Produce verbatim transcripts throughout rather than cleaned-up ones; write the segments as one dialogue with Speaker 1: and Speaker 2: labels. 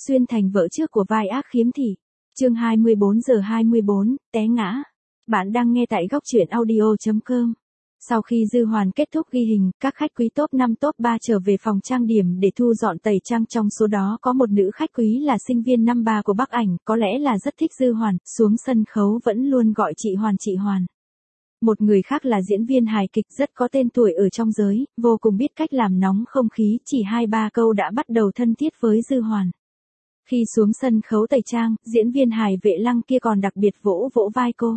Speaker 1: Xuyên thành vợ trước của vai ác khiếm thị. Chương hai mươi bốn giờ hai mươi bốn, té ngã. Bạn đang nghe tại góc truyện audio chấm com. Sau khi Dư Hoàn kết thúc ghi hình, các khách quý top năm top ba trở về phòng trang điểm để thu dọn tẩy trang, trong số đó có một nữ khách quý là sinh viên năm ba của Bắc Ảnh, có lẽ là rất thích Dư Hoàn, xuống sân khấu vẫn luôn gọi chị Hoàn chị Hoàn. Một người khác là diễn viên hài kịch rất có tên tuổi ở trong giới, vô cùng biết cách làm nóng không khí, chỉ hai ba câu đã bắt đầu thân thiết với Dư Hoàn. Khi xuống sân khấu tẩy trang, diễn viên hài Vệ Lăng kia còn đặc biệt vỗ vỗ vai cô.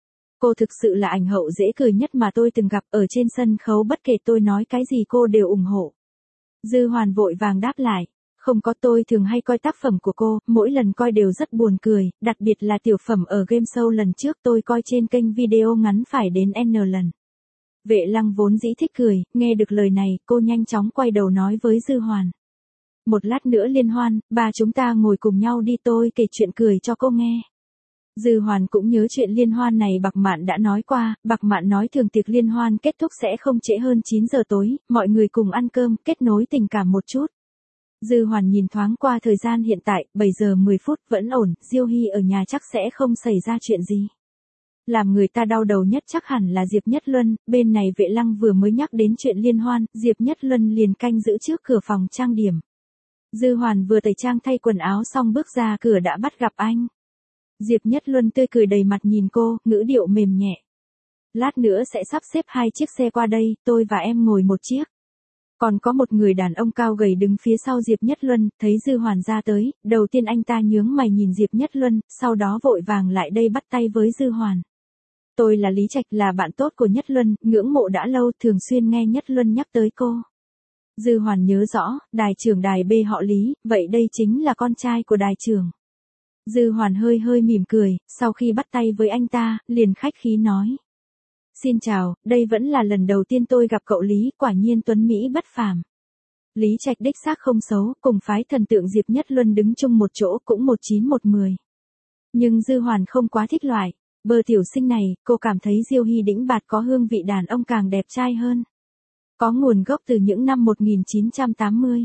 Speaker 1: Cô thực sự là ảnh hậu dễ cười nhất mà tôi từng gặp, ở trên sân khấu bất kể tôi nói cái gì cô đều ủng hộ. Dư Hoàn vội vàng đáp lại, không có, tôi thường hay coi tác phẩm của cô, mỗi lần coi đều rất buồn cười, đặc biệt là tiểu phẩm ở game show lần trước tôi coi trên kênh video ngắn phải đến N lần. Vệ Lăng vốn dĩ thích cười, nghe được lời này, cô nhanh chóng quay đầu nói với Dư Hoàn. Một lát nữa liên hoan, ba chúng ta ngồi cùng nhau đi, tôi kể chuyện cười cho cô nghe. Dư Hoàn cũng nhớ chuyện liên hoan này Bạc Mạn đã nói qua, Bạc Mạn nói thường tiệc liên hoan kết thúc sẽ không trễ hơn chín giờ tối, mọi người cùng ăn cơm, kết nối tình cảm một chút. Dư Hoàn nhìn thoáng qua thời gian hiện tại, bảy giờ mười phút, vẫn ổn, Diêu Hy ở nhà chắc sẽ không xảy ra chuyện gì. Làm người ta đau đầu nhất chắc hẳn là Diệp Nhất Luân, bên này Vệ Lăng vừa mới nhắc đến chuyện liên hoan, Diệp Nhất Luân liền canh giữ trước cửa phòng trang điểm. Dư Hoàn vừa tẩy trang thay quần áo xong bước ra cửa đã bắt gặp anh. Diệp Nhất Luân tươi cười đầy mặt nhìn cô, ngữ điệu mềm nhẹ. Lát nữa sẽ sắp xếp hai chiếc xe qua đây, tôi và em ngồi một chiếc. Còn có một người đàn ông cao gầy đứng phía sau Diệp Nhất Luân, thấy Dư Hoàn ra tới, đầu tiên anh ta nhướng mày nhìn Diệp Nhất Luân, sau đó vội vàng lại đây bắt tay với Dư Hoàn. Tôi là Lý Trạch, là bạn tốt của Nhất Luân, ngưỡng mộ đã lâu, thường xuyên nghe Nhất Luân nhắc tới cô. Dư Hoàn nhớ rõ, đài trưởng đài B họ Lý, vậy đây chính là con trai của đài trưởng. Dư Hoàn hơi hơi mỉm cười, sau khi bắt tay với anh ta, liền khách khí nói. Xin chào, đây vẫn là lần đầu tiên tôi gặp cậu Lý, quả nhiên tuấn Mỹ bất phàm. Lý Trạch đích xác không xấu, cùng phái thần tượng Diệp Nhất Luân đứng chung một chỗ cũng một chín một mười. Nhưng Dư Hoàn không quá thích loại bơ tiểu sinh này, cô cảm thấy Diêu Hy đĩnh bạt có hương vị đàn ông càng đẹp trai hơn. Có nguồn gốc từ những năm một nghìn chín trăm tám mươi.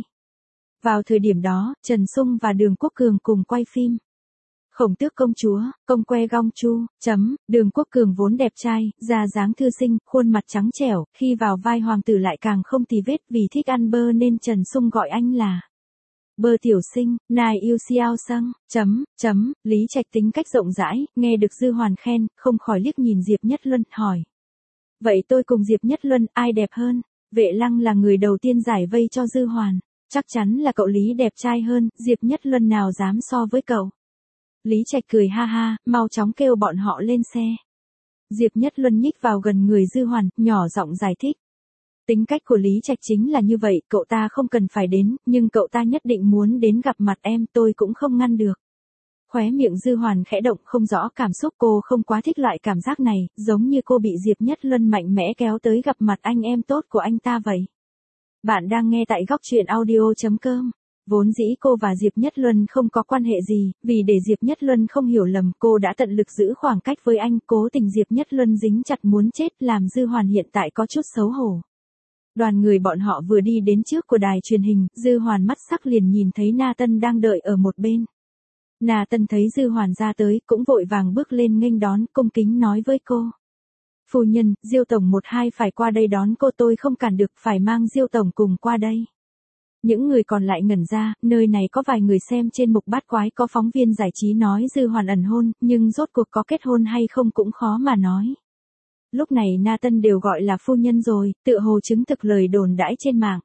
Speaker 1: Vào thời điểm đó, Trần Sung và Đường Quốc Cường cùng quay phim Khổng Tước Công Chúa, Công Que Gong Chu, chấm, Đường Quốc Cường vốn đẹp trai, da dáng thư sinh, khuôn mặt trắng trẻo, khi vào vai hoàng tử lại càng không tì vết, vì thích ăn bơ nên Trần Sung gọi anh là bơ tiểu sinh, nài yêu xiao sâng, chấm, chấm, Lý Trạch tính cách rộng rãi, nghe được Dư Hoàn khen, không khỏi liếc nhìn Diệp Nhất Luân, hỏi. Vậy tôi cùng Diệp Nhất Luân, ai đẹp hơn? Vệ Lăng là người đầu tiên giải vây cho Dư Hoàn. Chắc chắn là cậu Lý đẹp trai hơn, Diệp Nhất Luân nào dám so với cậu. Lý Trạch cười ha ha, mau chóng kêu bọn họ lên xe. Diệp Nhất Luân nhích vào gần người Dư Hoàn, nhỏ giọng giải thích. Tính cách của Lý Trạch chính là như vậy, cậu ta không cần phải đến, nhưng cậu ta nhất định muốn đến gặp mặt em, tôi cũng không ngăn được. Khóe miệng Dư Hoàn khẽ động, không rõ cảm xúc, cô không quá thích loại cảm giác này, giống như cô bị Diệp Nhất Luân mạnh mẽ kéo tới gặp mặt anh em tốt của anh ta vậy. Bạn đang nghe tại góc truyện audio chấm com. Vốn dĩ cô và Diệp Nhất Luân không có quan hệ gì, vì để Diệp Nhất Luân không hiểu lầm, cô đã tận lực giữ khoảng cách với anh, cố tình Diệp Nhất Luân dính chặt muốn chết, làm Dư Hoàn hiện tại có chút xấu hổ. Đoàn người bọn họ vừa đi đến trước của đài truyền hình, Dư Hoàn mắt sắc liền nhìn thấy Na Tân đang đợi ở một bên. Na Tân thấy Dư Hoàn ra tới, cũng vội vàng bước lên nghênh đón, cung kính nói với cô. Phu nhân, Diêu tổng một hai phải qua đây đón cô, tôi không cản được, phải mang Diêu tổng cùng qua đây. Những người còn lại ngẩn ra, nơi này có vài người xem trên mục bát quái, có phóng viên giải trí nói Dư Hoàn ẩn hôn, nhưng rốt cuộc có kết hôn hay không cũng khó mà nói. Lúc này Na Tân đều gọi là phu nhân rồi, tựa hồ chứng thực lời đồn đãi trên mạng.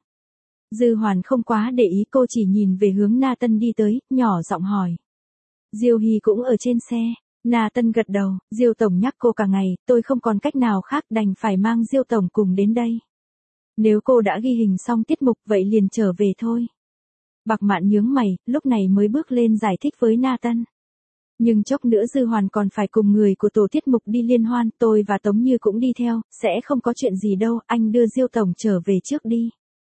Speaker 1: Dư Hoàn không quá để ý, cô chỉ nhìn về hướng Na Tân đi tới, nhỏ giọng hỏi. Diêu Hy cũng ở trên xe. Na Tân gật đầu, Diêu tổng nhắc cô cả ngày, tôi không còn cách nào khác, đành phải mang Diêu tổng cùng đến đây. Nếu cô đã ghi hình xong tiết mục vậy liền trở về thôi. Bạc Mạn nhướng mày, lúc này mới bước lên giải thích với Na Tân. Nhưng chốc nữa Dư Hoàn còn phải cùng người của tổ tiết mục đi liên hoan, tôi và Tống Như cũng đi theo, sẽ không có chuyện gì đâu, anh đưa Diêu tổng trở về trước đi.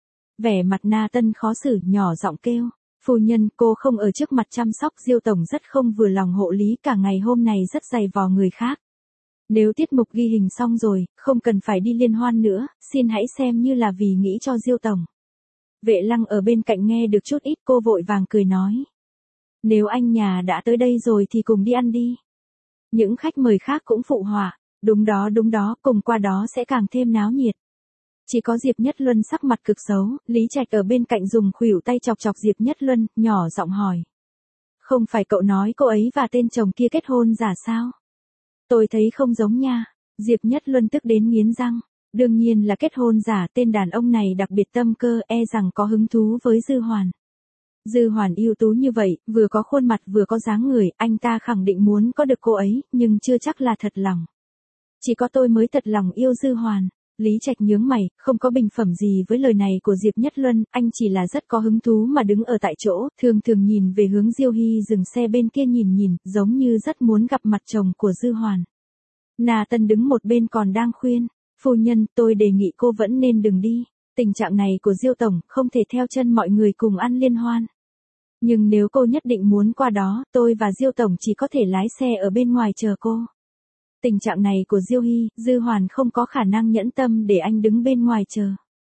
Speaker 1: Vẻ mặt Na Tân khó xử, nhỏ giọng kêu. Phu nhân, cô không ở trước mặt chăm sóc Diêu tổng rất không vừa lòng hộ lý, cả ngày hôm này rất dày vò người khác. Nếu tiết mục ghi hình xong rồi, không cần phải đi liên hoan nữa, xin hãy xem như là vì nghĩ cho Diêu tổng. Vệ Lăng ở bên cạnh nghe được chút ít, cô vội vàng cười nói. Nếu anh nhà đã tới đây rồi thì cùng đi ăn đi. Những khách mời khác cũng phụ họa, đúng đó đúng đó, cùng qua đó sẽ càng thêm náo nhiệt. Chỉ có Diệp Nhất Luân sắc mặt cực xấu, Lý Trạch ở bên cạnh dùng khuỷu tay chọc chọc Diệp Nhất Luân, nhỏ giọng hỏi. Không phải cậu nói cô ấy và tên chồng kia kết hôn giả sao? Tôi thấy không giống nha. Diệp Nhất Luân tức đến nghiến răng. Đương nhiên là kết hôn giả, tên đàn ông này đặc biệt tâm cơ, e rằng có hứng thú với Dư Hoàn. Dư Hoàn ưu tú như vậy, vừa có khuôn mặt vừa có dáng người, anh ta khẳng định muốn có được cô ấy, nhưng chưa chắc là thật lòng. Chỉ có tôi mới thật lòng yêu Dư Hoàn. Lý Trạch nhướng mày, không có bình phẩm gì với lời này của Diệp Nhất Luân, anh chỉ là rất có hứng thú mà đứng ở tại chỗ, thường thường nhìn về hướng Diêu Hy dừng xe bên kia nhìn nhìn, giống như rất muốn gặp mặt chồng của Dư Hoàn. Na Tân đứng một bên còn đang khuyên, phu nhân, tôi đề nghị cô vẫn nên đừng đi, tình trạng này của Diêu tổng không thể theo chân mọi người cùng ăn liên hoan. Nhưng nếu cô nhất định muốn qua đó, tôi và Diêu tổng chỉ có thể lái xe ở bên ngoài chờ cô. Tình trạng này của Diêu Hy, Dư Hoàn không có khả năng nhẫn tâm để anh đứng bên ngoài chờ.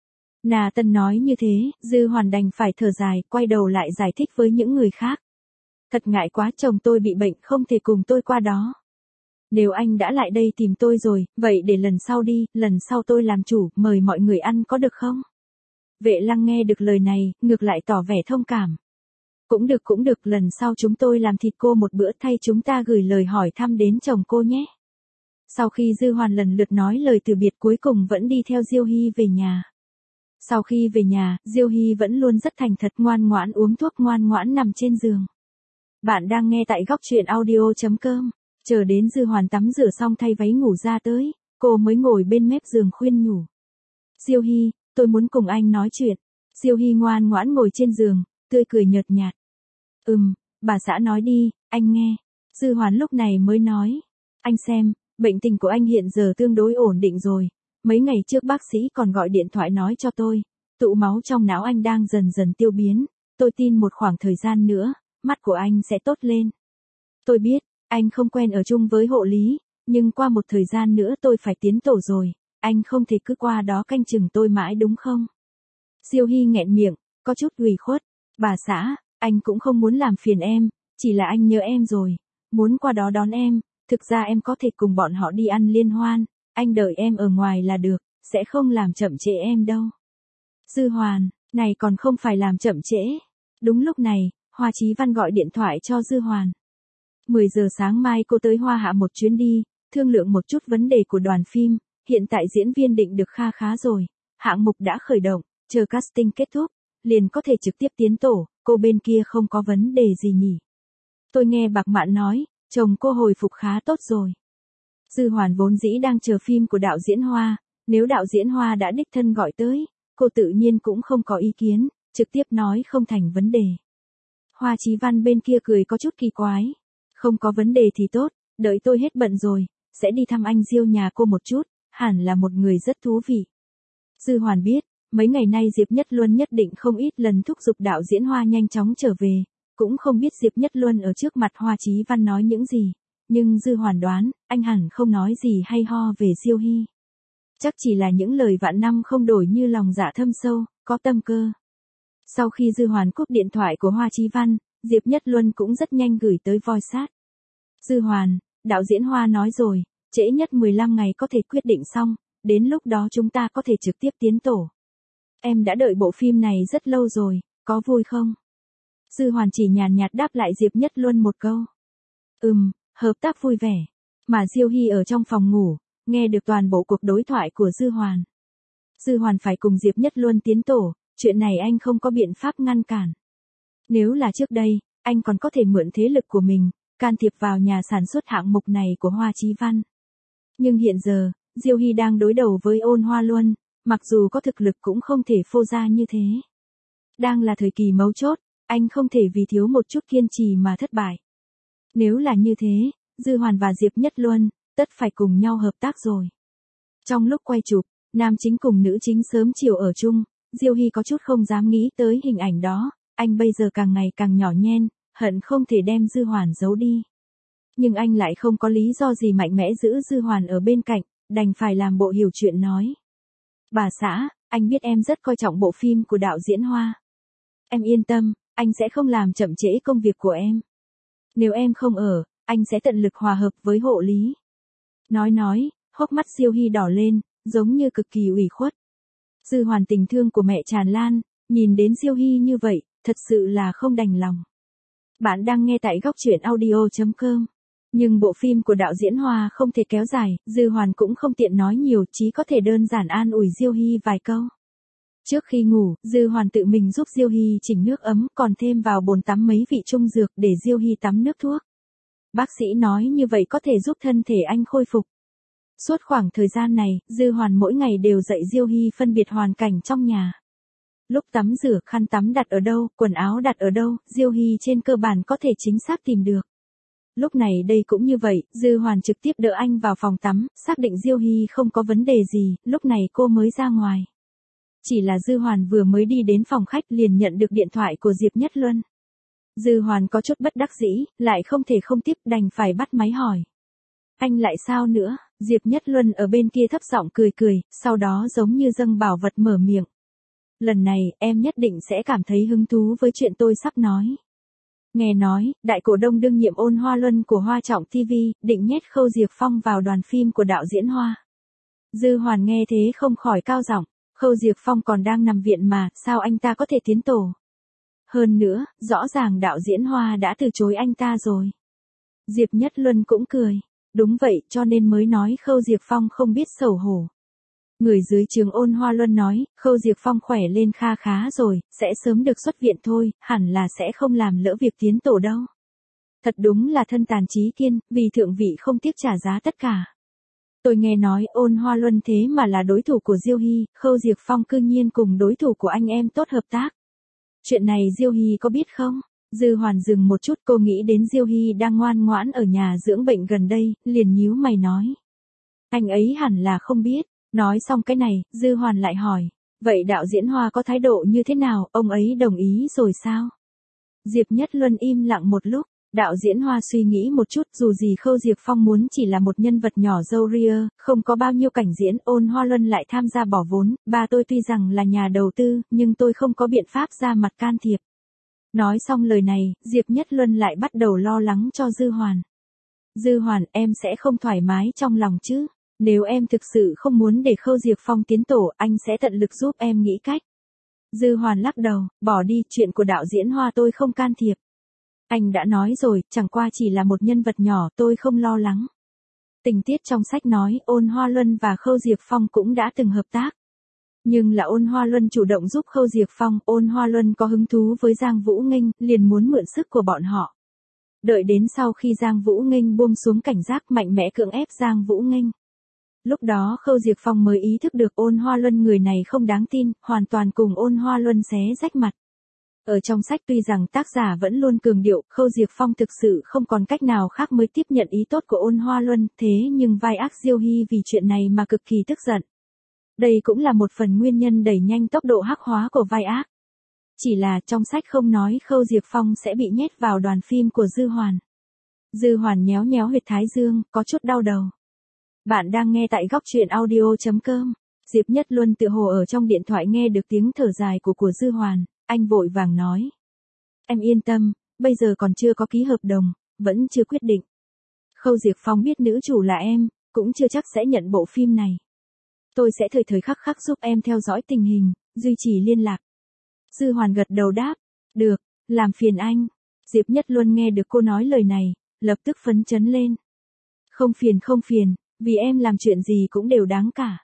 Speaker 1: Na Tân nói như thế, Dư Hoàn đành phải thở dài, quay đầu lại giải thích với những người khác. Thật ngại quá, chồng tôi bị bệnh, không thể cùng tôi qua đó. Nếu anh đã lại đây tìm tôi rồi, vậy để lần sau đi, lần sau tôi làm chủ, mời mọi người ăn có được không? Vệ Lăng nghe được lời này, ngược lại tỏ vẻ thông cảm. Cũng được cũng được, lần sau chúng tôi làm thịt cô một bữa, thay chúng ta gửi lời hỏi thăm đến chồng cô nhé. Sau khi Dư Hoàn lần lượt nói lời từ biệt cuối cùng vẫn đi theo Diêu Hy về nhà. Sau khi về nhà, Diêu Hy vẫn luôn rất thành thật, ngoan ngoãn uống thuốc, ngoan ngoãn nằm trên giường. Bạn đang nghe tại góc truyện audio chấm com. Chờ đến Dư Hoàn tắm rửa xong thay váy ngủ ra tới, cô mới ngồi bên mép giường khuyên nhủ. Diêu Hy, tôi muốn cùng anh nói chuyện. Diêu Hy ngoan ngoãn ngồi trên giường, tươi cười nhợt nhạt. Ừm, bà xã nói đi, anh nghe. Dư Hoàn lúc này mới nói. Anh xem, bệnh tình của anh hiện giờ tương đối ổn định rồi. Mấy ngày trước bác sĩ còn gọi điện thoại nói cho tôi, tụ máu trong não anh đang dần dần tiêu biến. Tôi tin một khoảng thời gian nữa, mắt của anh sẽ tốt lên. Tôi biết, anh không quen ở chung với hộ lý, nhưng qua một thời gian nữa tôi phải tiến tổ rồi, anh không thể cứ qua đó canh chừng tôi mãi đúng không? Diêu Hy nghẹn miệng, có chút ủy khuất. Bà xã, anh cũng không muốn làm phiền em, chỉ là anh nhớ em rồi, muốn qua đó đón em, thực ra em có thể cùng bọn họ đi ăn liên hoan, anh đợi em ở ngoài là được, sẽ không làm chậm trễ em đâu. Dư Hoàn, này còn không phải làm chậm trễ. Đúng lúc này, Hoa Chí Văn gọi điện thoại cho Dư Hoàn. mười giờ sáng mai cô tới Hoa Hạ một chuyến đi, thương lượng một chút vấn đề của đoàn phim, hiện tại diễn viên định được kha khá rồi, hạng mục đã khởi động, chờ casting kết thúc, liền có thể trực tiếp tiến tổ, cô bên kia không có vấn đề gì nhỉ? Tôi nghe Bạc Mạn nói, chồng cô hồi phục khá tốt rồi. Dư Hoàn vốn dĩ đang chờ phim của đạo diễn Hoa, nếu đạo diễn Hoa đã đích thân gọi tới, cô tự nhiên cũng không có ý kiến, trực tiếp nói không thành vấn đề. Hoa Chí Văn bên kia cười có chút kỳ quái. Không có vấn đề thì tốt, đợi tôi hết bận rồi, sẽ đi thăm anh Diêu nhà cô một chút, hẳn là một người rất thú vị. Dư Hoàn biết, mấy ngày nay Diệp Nhất Luân nhất định không ít lần thúc giục đạo diễn Hoa nhanh chóng trở về, cũng không biết Diệp Nhất Luân ở trước mặt Hoa Chí Văn nói những gì, nhưng Dư Hoàn đoán, anh hẳn không nói gì hay ho về Diêu Hy. Chắc chỉ là những lời vạn năm không đổi như lòng dạ thâm sâu, có tâm cơ. Sau khi Dư Hoàn cúp điện thoại của Hoa Chí Văn, Diệp Nhất Luân cũng rất nhanh gửi tới voice chat. Dư Hoàn, đạo diễn Hoa nói rồi, trễ nhất mười lăm ngày có thể quyết định xong, đến lúc đó chúng ta có thể trực tiếp tiến tổ. Em đã đợi bộ phim này rất lâu rồi, có vui không? Dư Hoàn chỉ nhàn nhạt đáp lại Diệp Nhất Luân một câu. Ừm, hợp tác vui vẻ. Mà Diêu Hy ở trong phòng ngủ, nghe được toàn bộ cuộc đối thoại của Dư Hoàn. Dư Hoàn phải cùng Diệp Nhất Luân tiến tổ, chuyện này anh không có biện pháp ngăn cản. Nếu là trước đây, anh còn có thể mượn thế lực của mình, can thiệp vào nhà sản xuất hạng mục này của Hoa Chí Văn. Nhưng hiện giờ, Diêu Hy đang đối đầu với Ôn Hoa Luân, mặc dù có thực lực cũng không thể phô ra như thế. Đang là thời kỳ mấu chốt, anh không thể vì thiếu một chút kiên trì mà thất bại. Nếu là như thế, Dư Hoàn và Diệp Nhất Luân, tất phải cùng nhau hợp tác rồi. Trong lúc quay chụp, nam chính cùng nữ chính sớm chiều ở chung, Diêu Hy có chút không dám nghĩ tới hình ảnh đó, anh bây giờ càng ngày càng nhỏ nhen, hận không thể đem Dư Hoàn giấu đi. Nhưng anh lại không có lý do gì mạnh mẽ giữ Dư Hoàn ở bên cạnh, đành phải làm bộ hiểu chuyện nói. Bà xã, anh biết em rất coi trọng bộ phim của đạo diễn Hoa. Em yên tâm, anh sẽ không làm chậm trễ công việc của em. Nếu em không ở, anh sẽ tận lực hòa hợp với hộ lý. Nói nói, hốc mắt Diêu Hy đỏ lên, giống như cực kỳ ủy khuất. Dư Hoàn tình thương của mẹ tràn lan, nhìn đến Diêu Hy như vậy, thật sự là không đành lòng. Bạn đang nghe tại góc truyện audio chấm com. Nhưng bộ phim của đạo diễn Hoa không thể kéo dài, Dư Hoàn cũng không tiện nói nhiều, chỉ có thể đơn giản an ủi Diêu Hy vài câu. Trước khi ngủ, Dư Hoàn tự mình giúp Diêu Hy chỉnh nước ấm, còn thêm vào bồn tắm mấy vị trung dược để Diêu Hy tắm nước thuốc. Bác sĩ nói như vậy có thể giúp thân thể anh khôi phục. Suốt khoảng thời gian này, Dư Hoàn mỗi ngày đều dạy Diêu Hy phân biệt hoàn cảnh trong nhà. Lúc tắm rửa, khăn tắm đặt ở đâu, quần áo đặt ở đâu, Diêu Hy trên cơ bản có thể chính xác tìm được. Lúc này đây cũng như vậy, Dư Hoàn trực tiếp đỡ anh vào phòng tắm, xác định Diêu Hy không có vấn đề gì, lúc này cô mới ra ngoài. Chỉ là Dư Hoàn vừa mới đi đến phòng khách liền nhận được điện thoại của Diệp Nhất Luân. Dư Hoàn có chút bất đắc dĩ, lại không thể không tiếp, đành phải bắt máy hỏi. Anh lại sao nữa? Diệp Nhất Luân ở bên kia thấp giọng cười cười, sau đó giống như dâng bảo vật mở miệng. Lần này, em nhất định sẽ cảm thấy hứng thú với chuyện tôi sắp nói. Nghe nói, đại cổ đông đương nhiệm Ôn Hoa Luân của Hoa Trọng ti vi, định nhét Khâu Diệp Phong vào đoàn phim của đạo diễn Hoa. Dư Hoàn nghe thế không khỏi cao giọng, Khâu Diệp Phong còn đang nằm viện mà, sao anh ta có thể tiến tổ? Hơn nữa, rõ ràng đạo diễn Hoa đã từ chối anh ta rồi. Diệp Nhất Luân cũng cười. Đúng vậy, cho nên mới nói Khâu Diệp Phong không biết xấu hổ. Người dưới trường Ôn Hoa Luân nói, Khâu Diệp Phong khỏe lên kha khá rồi, sẽ sớm được xuất viện thôi, hẳn là sẽ không làm lỡ việc tiến tổ đâu. Thật đúng là thân tàn trí kiên, vì thượng vị không tiếc trả giá tất cả. Tôi nghe nói Ôn Hoa Luân thế mà là đối thủ của Diêu Hy, Khâu Diệp Phong cư nhiên cùng đối thủ của anh em tốt hợp tác. Chuyện này Diêu Hy có biết không? Dư Hoàn dừng một chút, cô nghĩ đến Diêu Hy đang ngoan ngoãn ở nhà dưỡng bệnh gần đây, liền nhíu mày nói. Anh ấy hẳn là không biết. Nói xong cái này, Dư Hoàn lại hỏi. Vậy đạo diễn Hoa có thái độ như thế nào, ông ấy đồng ý rồi sao? Diệp Nhất Luân im lặng một lúc. Đạo diễn Hoa suy nghĩ một chút, dù gì Khâu Diệp Phong muốn chỉ là một nhân vật nhỏ râu ria, không có bao nhiêu cảnh diễn, Ôn Hoa Luân lại tham gia bỏ vốn, ba tôi tuy rằng là nhà đầu tư, nhưng tôi không có biện pháp ra mặt can thiệp. Nói xong lời này, Diệp Nhất Luân lại bắt đầu lo lắng cho Dư Hoàn. Dư Hoàn, em sẽ không thoải mái trong lòng chứ? Nếu em thực sự không muốn để Khâu Diệp Phong tiến tổ, anh sẽ tận lực giúp em nghĩ cách. Dư Hoàn lắc đầu, bỏ đi, chuyện của đạo diễn Hoa tôi không can thiệp. Anh đã nói rồi, chẳng qua chỉ là một nhân vật nhỏ, tôi không lo lắng. Tình tiết trong sách nói, Ôn Hoa Luân và Khâu Diệp Phong cũng đã từng hợp tác. Nhưng là Ôn Hoa Luân chủ động giúp Khâu Diệp Phong, Ôn Hoa Luân có hứng thú với Giang Vũ Nghênh, liền muốn mượn sức của bọn họ. Đợi đến sau khi Giang Vũ Nghênh buông xuống cảnh giác, mạnh mẽ cưỡng ép Giang Vũ Nghênh. Lúc đó Khâu Diệp Phong mới ý thức được Ôn Hoa Luân người này không đáng tin, hoàn toàn cùng Ôn Hoa Luân xé rách mặt. Ở trong sách tuy rằng tác giả vẫn luôn cường điệu, Khâu Diệp Phong thực sự không còn cách nào khác mới tiếp nhận ý tốt của Ôn Hoa Luân, thế nhưng vai ác Diêu Hy vì chuyện này mà cực kỳ tức giận. Đây cũng là một phần nguyên nhân đẩy nhanh tốc độ hắc hóa của vai ác. Chỉ là trong sách không nói Khâu Diệp Phong sẽ bị nhét vào đoàn phim của Dư Hoàn. Dư Hoàn nhéo nhéo huyệt thái dương, có chút đau đầu. Bạn đang nghe tại góc truyện audio chấm com. Diệp Nhất Luân tựa hồ ở trong điện thoại nghe được tiếng thở dài của của Dư Hoàn, anh vội vàng nói. Em yên tâm, bây giờ còn chưa có ký hợp đồng, vẫn chưa quyết định. Khâu Diệp Phong biết nữ chủ là em, cũng chưa chắc sẽ nhận bộ phim này. Tôi sẽ thời thời khắc khắc giúp em theo dõi tình hình, duy trì liên lạc. Dư Hoàn gật đầu đáp. Được, làm phiền anh. Diệp Nhất Luân nghe được cô nói lời này, lập tức phấn chấn lên. Không phiền không phiền, vì em làm chuyện gì cũng đều đáng cả.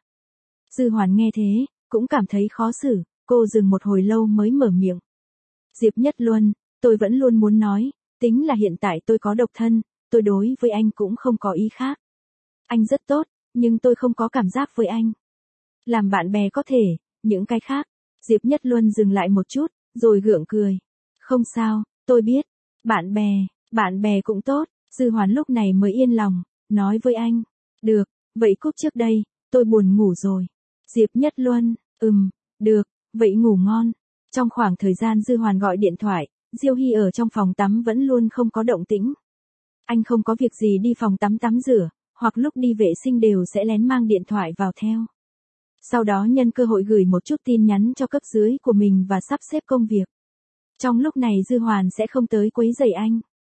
Speaker 1: Dư Hoàn nghe thế, cũng cảm thấy khó xử, cô dừng một hồi lâu mới mở miệng. Diệp Nhất Luân, tôi vẫn luôn muốn nói, tính là hiện tại tôi có độc thân, tôi đối với anh cũng không có ý khác. Anh rất tốt, nhưng tôi không có cảm giác với anh. Làm bạn bè có thể, những cái khác. Diệp Nhất Luân dừng lại một chút, rồi gượng cười. Không sao, tôi biết. Bạn bè, bạn bè cũng tốt. Dư Hoàn lúc này mới yên lòng, nói với anh. Được, vậy cúp trước đây, tôi buồn ngủ rồi. Diệp Nhất Luân, ừm, được, vậy ngủ ngon. Trong khoảng thời gian Dư Hoàn gọi điện thoại, Diêu Hy ở trong phòng tắm vẫn luôn không có động tĩnh. Anh không có việc gì đi phòng tắm tắm rửa, hoặc lúc đi vệ sinh đều sẽ lén mang điện thoại vào theo. Sau đó nhân cơ hội gửi một chút tin nhắn cho cấp dưới của mình và sắp xếp công việc. Trong lúc này Dư Hoàn sẽ không tới quấy rầy anh.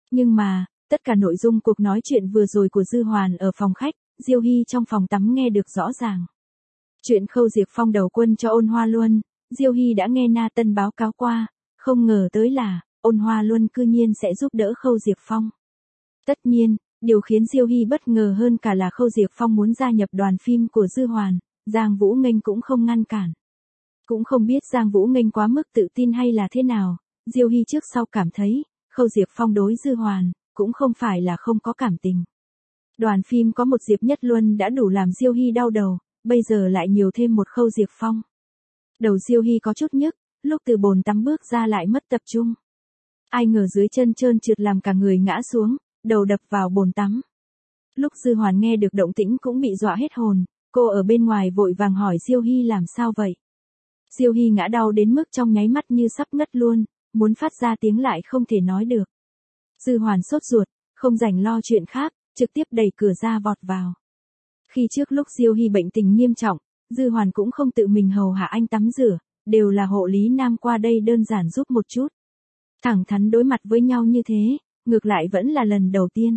Speaker 1: Nhưng mà, tất cả nội dung cuộc nói chuyện vừa rồi của Dư Hoàn ở phòng khách, Diêu Hy trong phòng tắm nghe được rõ ràng. Chuyện Khâu Diệp Phong đầu quân cho Ôn Hoa Luân, Diêu Hy đã nghe Na Tân báo cáo qua, không ngờ tới là, Ôn Hoa Luân cư nhiên sẽ giúp đỡ Khâu Diệp Phong. Tất nhiên, điều khiến Diêu Hy bất ngờ hơn cả là Khâu Diệp Phong muốn gia nhập đoàn phim của Dư Hoàn, Giang Vũ Nghênh cũng không ngăn cản. Cũng không biết Giang Vũ Nghênh quá mức tự tin hay là thế nào, Diêu Hy trước sau cảm thấy, Khâu Diệp Phong đối Dư Hoàn, cũng không phải là không có cảm tình. Đoàn phim có một Diệp Nhất Luân đã đủ làm Diêu Hy đau đầu, bây giờ lại nhiều thêm một Khâu Diệp Phong. Đầu Diêu Hy có chút nhức, lúc từ bồn tắm bước ra lại mất tập trung. Ai ngờ dưới chân trơn trượt làm cả người ngã xuống, đầu đập vào bồn tắm. Lúc Dư Hoàn nghe được động tĩnh cũng bị dọa hết hồn, cô ở bên ngoài vội vàng hỏi Diêu Hy làm sao vậy. Diêu Hy ngã đau đến mức trong nháy mắt như sắp ngất luôn, muốn phát ra tiếng lại không thể nói được. Dư Hoàn sốt ruột, không rảnh lo chuyện khác, trực tiếp đẩy cửa ra vọt vào. Khi trước lúc Diêu Hy bệnh tình nghiêm trọng, Dư Hoàn cũng không tự mình hầu hạ anh tắm rửa, đều là hộ lý nam qua đây đơn giản giúp một chút. Thẳng thắn đối mặt với nhau như thế, ngược lại vẫn là lần đầu tiên.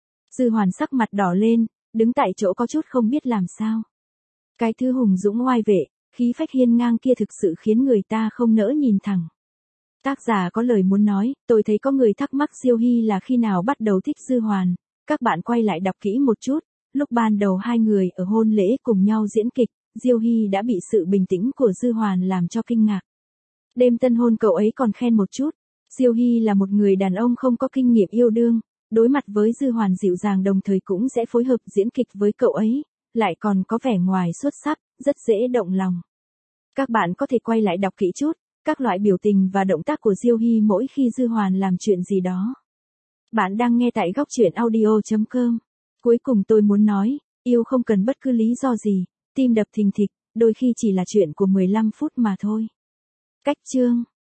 Speaker 1: Dư Hoàn sắc mặt đỏ lên, đứng tại chỗ có chút không biết làm sao. Cái thứ hùng dũng oai vệ, khí phách hiên ngang kia thực sự khiến người ta không nỡ nhìn thẳng. Tác giả có lời muốn nói, tôi thấy có người thắc mắc Diêu Hy là khi nào bắt đầu thích Dư Hoàn, các bạn quay lại đọc kỹ một chút, lúc ban đầu hai người ở hôn lễ cùng nhau diễn kịch, Diêu Hy đã bị sự bình tĩnh của Dư Hoàn làm cho kinh ngạc. Đêm tân hôn cậu ấy còn khen một chút, Diêu Hy là một người đàn ông không có kinh nghiệm yêu đương, đối mặt với Dư Hoàn dịu dàng đồng thời cũng sẽ phối hợp diễn kịch với cậu ấy, lại còn có vẻ ngoài xuất sắc, rất dễ động lòng. Các bạn có thể quay lại đọc kỹ chút, các loại biểu tình và động tác của Diêu Hy mỗi khi Dư Hoàn làm chuyện gì đó. Bạn đang nghe tại góc truyện audio chấm com. Cuối cùng tôi muốn nói, yêu không cần bất cứ lý do gì, tim đập thình thịch, đôi khi chỉ là chuyện của mười lăm phút mà thôi. Cách chương